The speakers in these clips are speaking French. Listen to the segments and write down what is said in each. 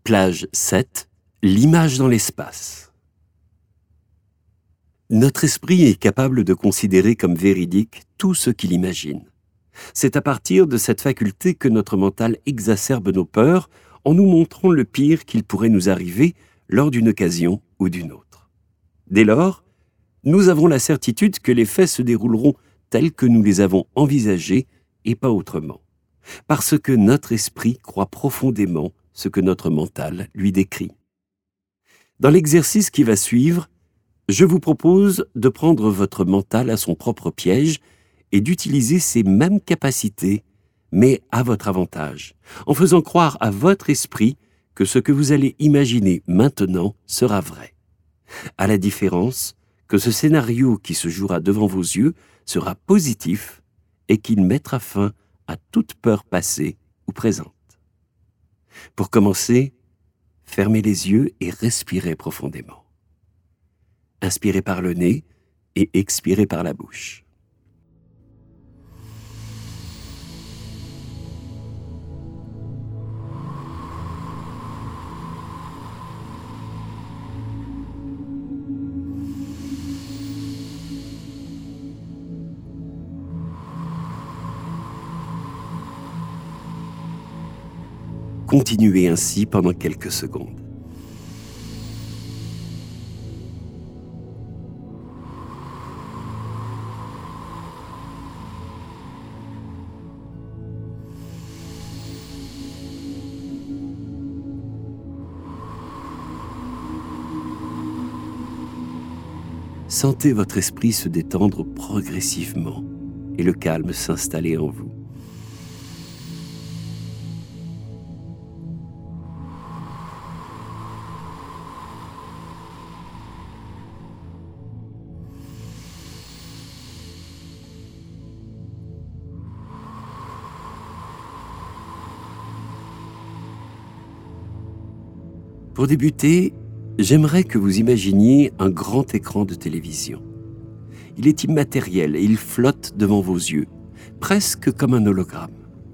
Plage 7, l'image dans l'espace. Notre esprit est capable de considérer comme véridique tout ce qu'il imagine. C'est à partir de cette faculté que notre mental exacerbe nos peurs en nous montrant le pire qu'il pourrait nous arriver lors d'une occasion ou d'une autre. Dès lors, nous avons la certitude que les faits se dérouleront tels que nous les avons envisagés et pas autrement, parce que notre esprit croit profondément ce que notre mental lui décrit. Dans l'exercice qui va suivre, je vous propose de prendre votre mental à son propre piège et d'utiliser ces mêmes capacités, mais à votre avantage, en faisant croire à votre esprit que ce que vous allez imaginer maintenant sera vrai. À la différence que ce scénario qui se jouera devant vos yeux sera positif et qu'il mettra fin à toute peur passée ou présente. Pour commencer, fermez les yeux et respirez profondément. Inspirez par le nez et expirez par la bouche. Continuez ainsi pendant quelques secondes. Sentez votre esprit se détendre progressivement et le calme s'installer en vous. Pour débuter, j'aimerais que vous imaginiez un grand écran de télévision. Il est immatériel et il flotte devant vos yeux, presque comme un hologramme.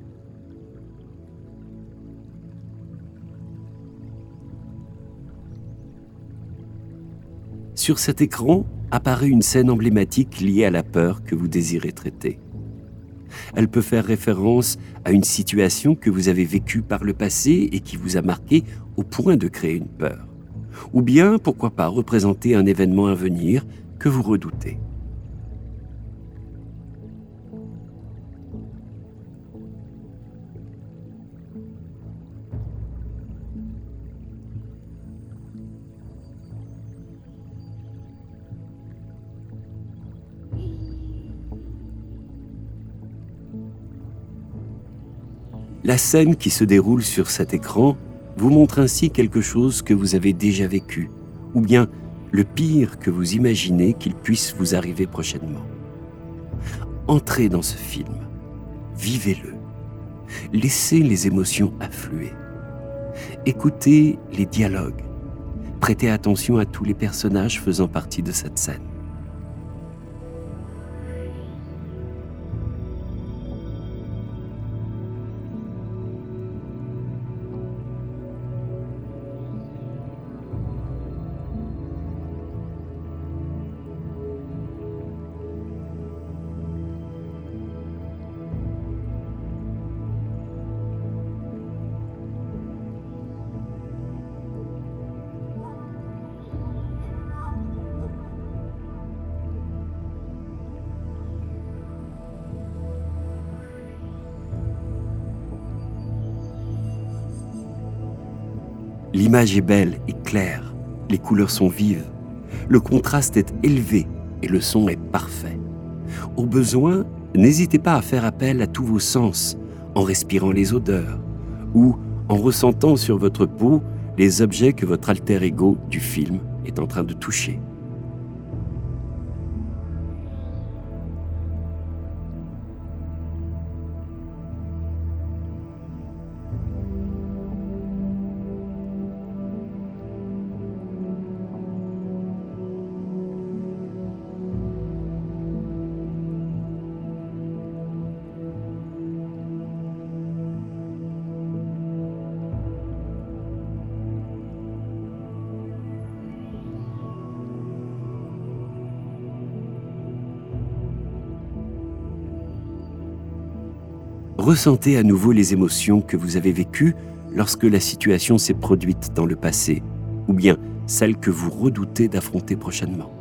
Sur cet écran apparaît une scène emblématique liée à la peur que vous désirez traiter. Elle peut faire référence à une situation que vous avez vécue par le passé et qui vous a marqué au point de créer une peur. Ou bien, pourquoi pas, représenter un événement à venir que vous redoutez. La scène qui se déroule sur cet écran vous montre ainsi quelque chose que vous avez déjà vécu, ou bien le pire que vous imaginez qu'il puisse vous arriver prochainement. Entrez dans ce film, vivez-le, laissez les émotions affluer, écoutez les dialogues, prêtez attention à tous les personnages faisant partie de cette scène. L'image est belle et claire, les couleurs sont vives, le contraste est élevé et le son est parfait. Au besoin, n'hésitez pas à faire appel à tous vos sens en respirant les odeurs ou en ressentant sur votre peau les objets que votre alter ego du film est en train de toucher. ressentez à nouveau les émotions que vous avez vécues lorsque la situation s'est produite dans le passé, ou bien celles que vous redoutez d'affronter prochainement.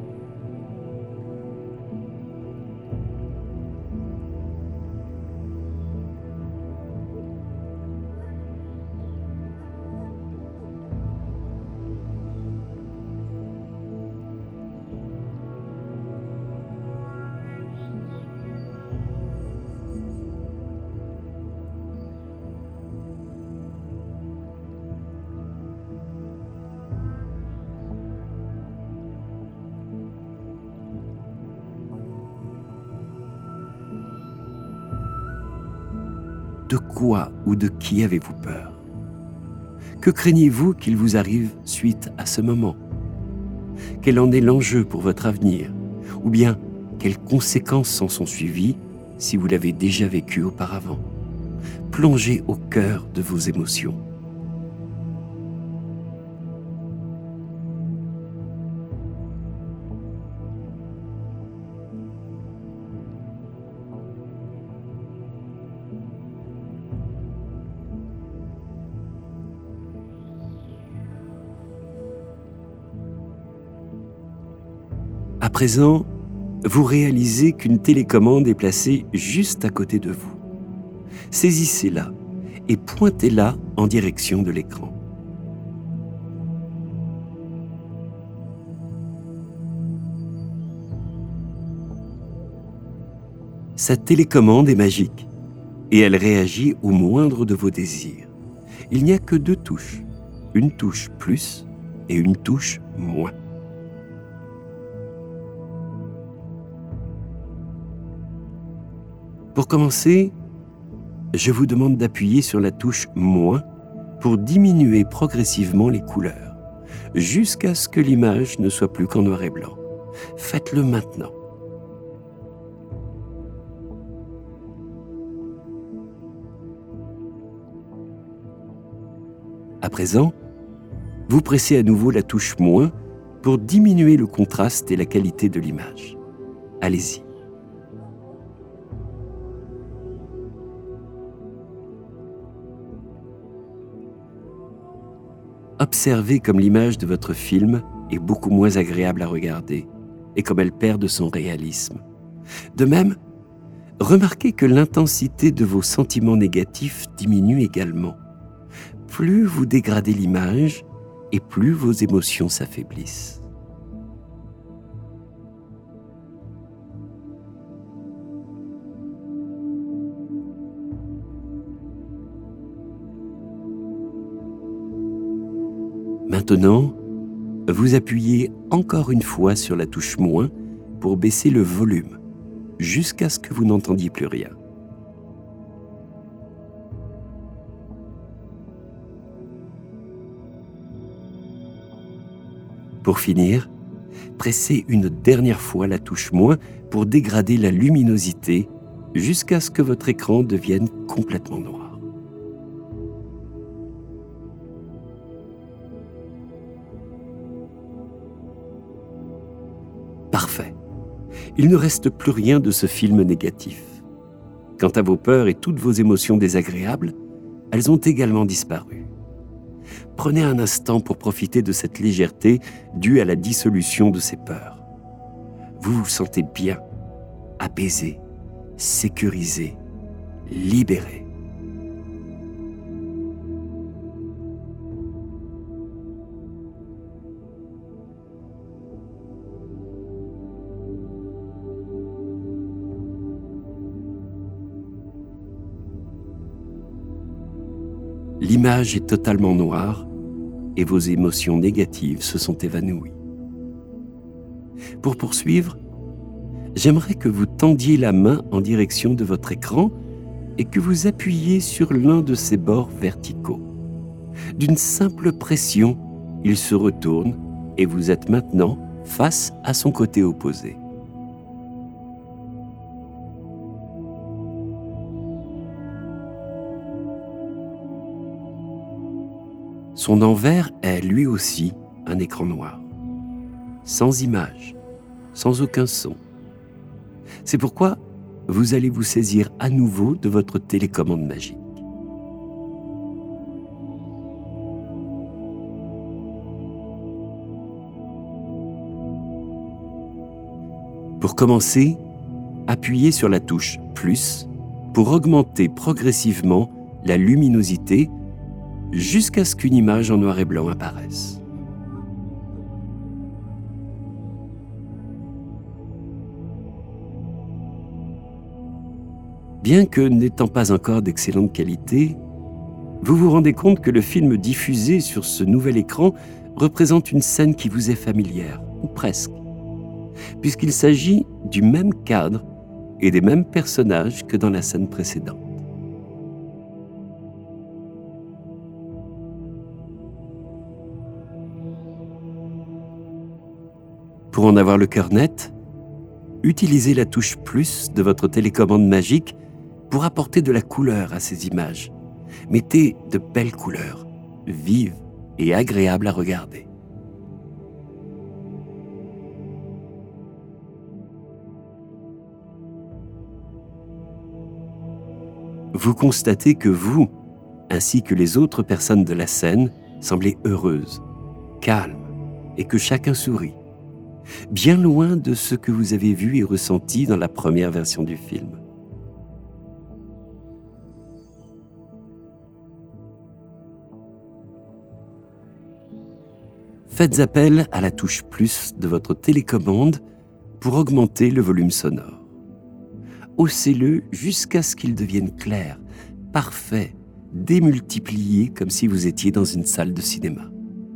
De quoi ou de qui avez-vous peur? Que craignez-vous qu'il vous arrive suite à ce moment? Quel en est l'enjeu pour votre avenir? Ou bien, quelles conséquences en sont suivies si vous l'avez déjà vécu auparavant? Plongez au cœur de vos émotions. À présent, vous réalisez qu'une télécommande est placée juste à côté de vous. Saisissez-la et pointez-la en direction de l'écran. Cette télécommande est magique et elle réagit au moindre de vos désirs. Il n'y a que 2 touches, une touche plus et une touche moins. Pour commencer, je vous demande d'appuyer sur la touche « Moins » pour diminuer progressivement les couleurs, jusqu'à ce que l'image ne soit plus qu'en noir et blanc. Faites-le maintenant. À présent, vous pressez à nouveau la touche « Moins » pour diminuer le contraste et la qualité de l'image. Allez-y. Observez comme l'image de votre film est beaucoup moins agréable à regarder et comme elle perd de son réalisme. De même, remarquez que l'intensité de vos sentiments négatifs diminue également. Plus vous dégradez l'image et plus vos émotions s'affaiblissent. Maintenant, vous appuyez encore une fois sur la touche « Moins » pour baisser le volume, jusqu'à ce que vous n'entendiez plus rien. Pour finir, pressez une dernière fois la touche « Moins » pour dégrader la luminosité jusqu'à ce que votre écran devienne complètement noir. Parfait. Il ne reste plus rien de ce film négatif. Quant à vos peurs et toutes vos émotions désagréables, elles ont également disparu. Prenez un instant pour profiter de cette légèreté due à la dissolution de ces peurs. Vous vous sentez bien, apaisé, sécurisé, libéré. L'image est totalement noire et vos émotions négatives se sont évanouies. Pour poursuivre, j'aimerais que vous tendiez la main en direction de votre écran et que vous appuyiez sur l'un de ses bords verticaux. D'une simple pression, il se retourne et vous êtes maintenant face à son côté opposé. Son envers est lui aussi un écran noir, sans image, sans aucun son. C'est pourquoi vous allez vous saisir à nouveau de votre télécommande magique. Pour commencer, appuyez sur la touche « Plus » pour augmenter progressivement la luminosité jusqu'à ce qu'une image en noir et blanc apparaisse. Bien que n'étant pas encore d'excellente qualité, vous vous rendez compte que le film diffusé sur ce nouvel écran représente une scène qui vous est familière, ou presque, puisqu'il s'agit du même cadre et des mêmes personnages que dans la scène précédente. Pour en avoir le cœur net, utilisez la touche « Plus » de votre télécommande magique pour apporter de la couleur à ces images. Mettez de belles couleurs, vives et agréables à regarder. Vous constatez que vous, ainsi que les autres personnes de la scène, semblez heureuses, calmes et que chacun sourit, bien loin de ce que vous avez vu et ressenti dans la première version du film. Faites appel à la touche « Plus » de votre télécommande pour augmenter le volume sonore. Haussez-le jusqu'à ce qu'il devienne clair, parfait, démultiplié comme si vous étiez dans une salle de cinéma.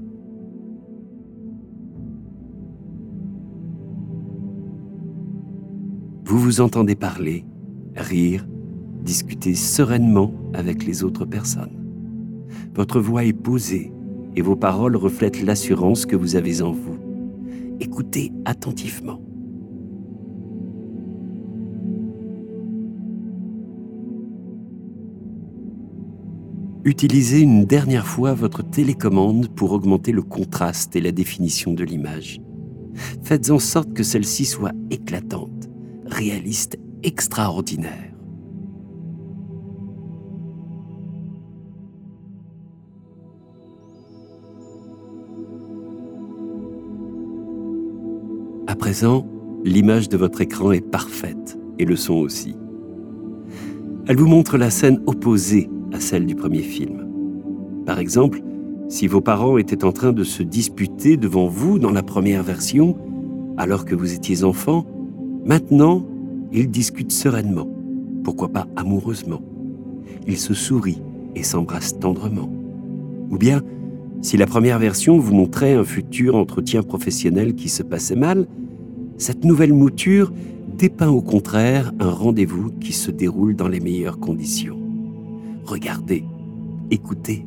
Vous vous entendez parler, rire, discuter sereinement avec les autres personnes. Votre voix est posée et vos paroles reflètent l'assurance que vous avez en vous. Écoutez attentivement. Utilisez une dernière fois votre télécommande pour augmenter le contraste et la définition de l'image. Faites en sorte que celle-ci soit éclatante, réaliste, extraordinaire. À présent, l'image de votre écran est parfaite, et le son aussi. Elle vous montre la scène opposée à celle du premier film. Par exemple, si vos parents étaient en train de se disputer devant vous dans la première version, alors que vous étiez enfant, maintenant, ils discutent sereinement, pourquoi pas amoureusement. Ils se sourient et s'embrassent tendrement. Ou bien, si la première version vous montrait un futur entretien professionnel qui se passait mal, cette nouvelle mouture dépeint au contraire un rendez-vous qui se déroule dans les meilleures conditions. Regardez, écoutez.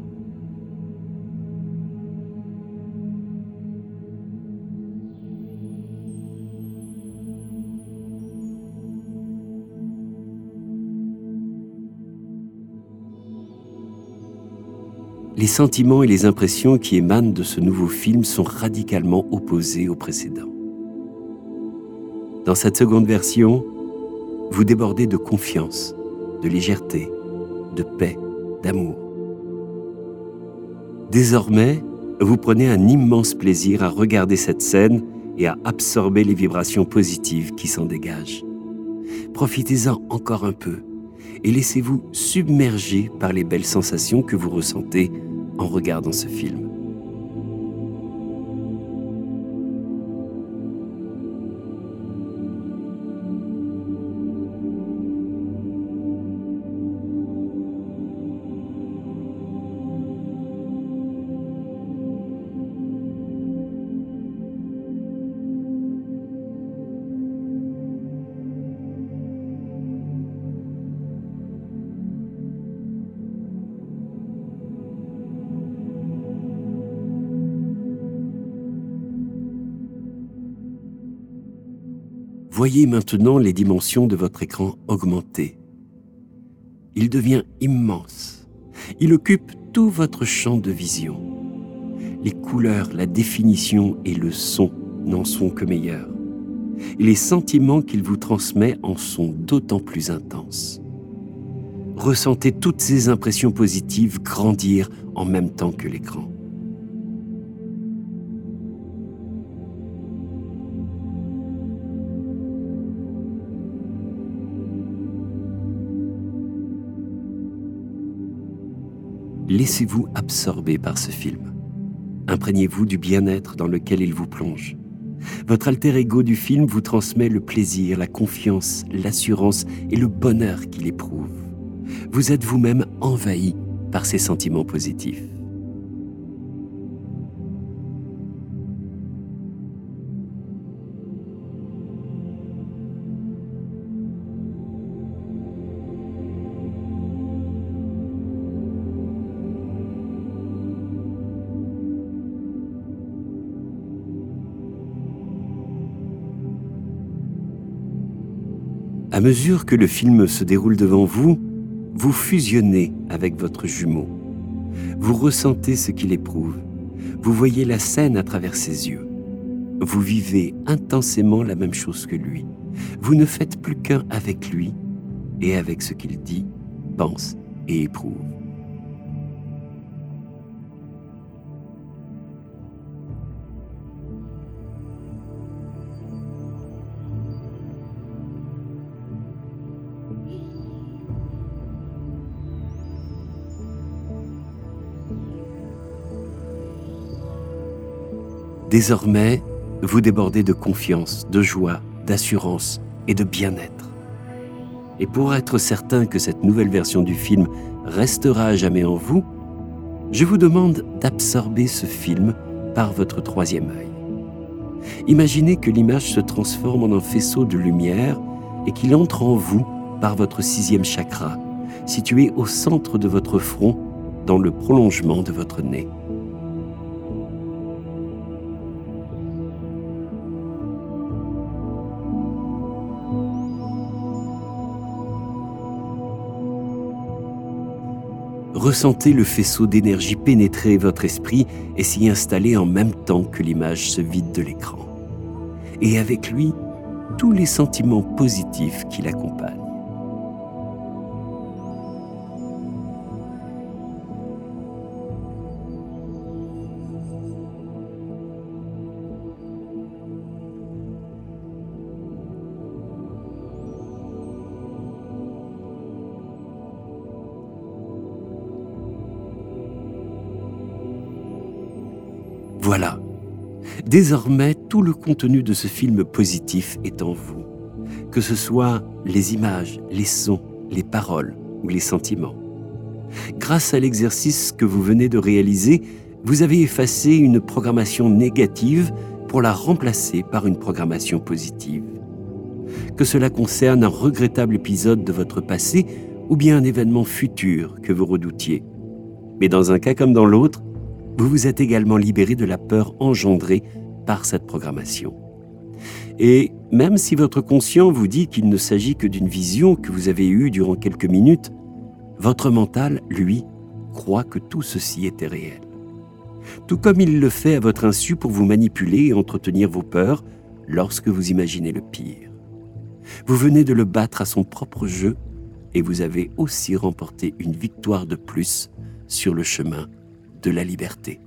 Les sentiments et les impressions qui émanent de ce nouveau film sont radicalement opposés au précédent. Dans cette seconde version, vous débordez de confiance, de légèreté, de paix, d'amour. Désormais, vous prenez un immense plaisir à regarder cette scène et à absorber les vibrations positives qui s'en dégagent. Profitez-en encore un peu et laissez-vous submerger par les belles sensations que vous ressentez en regardant ce film. Voyez maintenant les dimensions de votre écran augmenter. Il devient immense. Il occupe tout votre champ de vision. Les couleurs, la définition et le son n'en sont que meilleurs. et les sentiments qu'il vous transmet en sont d'autant plus intenses. Ressentez toutes ces impressions positives grandir en même temps que l'écran. Laissez-vous absorber par ce film. Imprégnez-vous du bien-être dans lequel il vous plonge. Votre alter ego du film vous transmet le plaisir, la confiance, l'assurance et le bonheur qu'il éprouve. Vous êtes vous-même envahi par ces sentiments positifs. À mesure que le film se déroule devant vous, vous fusionnez avec votre jumeau. Vous ressentez ce qu'il éprouve. Vous voyez la scène à travers ses yeux. Vous vivez intensément la même chose que lui. Vous ne faites plus qu'un avec lui et avec ce qu'il dit, pense et éprouve. Désormais, vous débordez de confiance, de joie, d'assurance et de bien-être. Et pour être certain que cette nouvelle version du film restera à jamais en vous, je vous demande d'absorber ce film par votre troisième œil. Imaginez que l'image se transforme en un faisceau de lumière et qu'il entre en vous par votre sixième chakra, situé au centre de votre front, dans le prolongement de votre nez. Ressentez le faisceau d'énergie pénétrer votre esprit et s'y installer en même temps que l'image se vide de l'écran. Et avec lui, tous les sentiments positifs qui l'accompagnent. Voilà. Désormais, tout le contenu de ce film positif est en vous. Que ce soit les images, les sons, les paroles ou les sentiments. Grâce à l'exercice que vous venez de réaliser, vous avez effacé une programmation négative pour la remplacer par une programmation positive. Que cela concerne un regrettable épisode de votre passé ou bien un événement futur que vous redoutiez. Mais dans un cas comme dans l'autre, vous vous êtes également libéré de la peur engendrée par cette programmation. Et même si votre conscient vous dit qu'il ne s'agit que d'une vision que vous avez eue durant quelques minutes, votre mental, lui, croit que tout ceci était réel. Tout comme il le fait à votre insu pour vous manipuler et entretenir vos peurs lorsque vous imaginez le pire. Vous venez de le battre à son propre jeu et vous avez aussi remporté une victoire de plus sur le chemin de la liberté.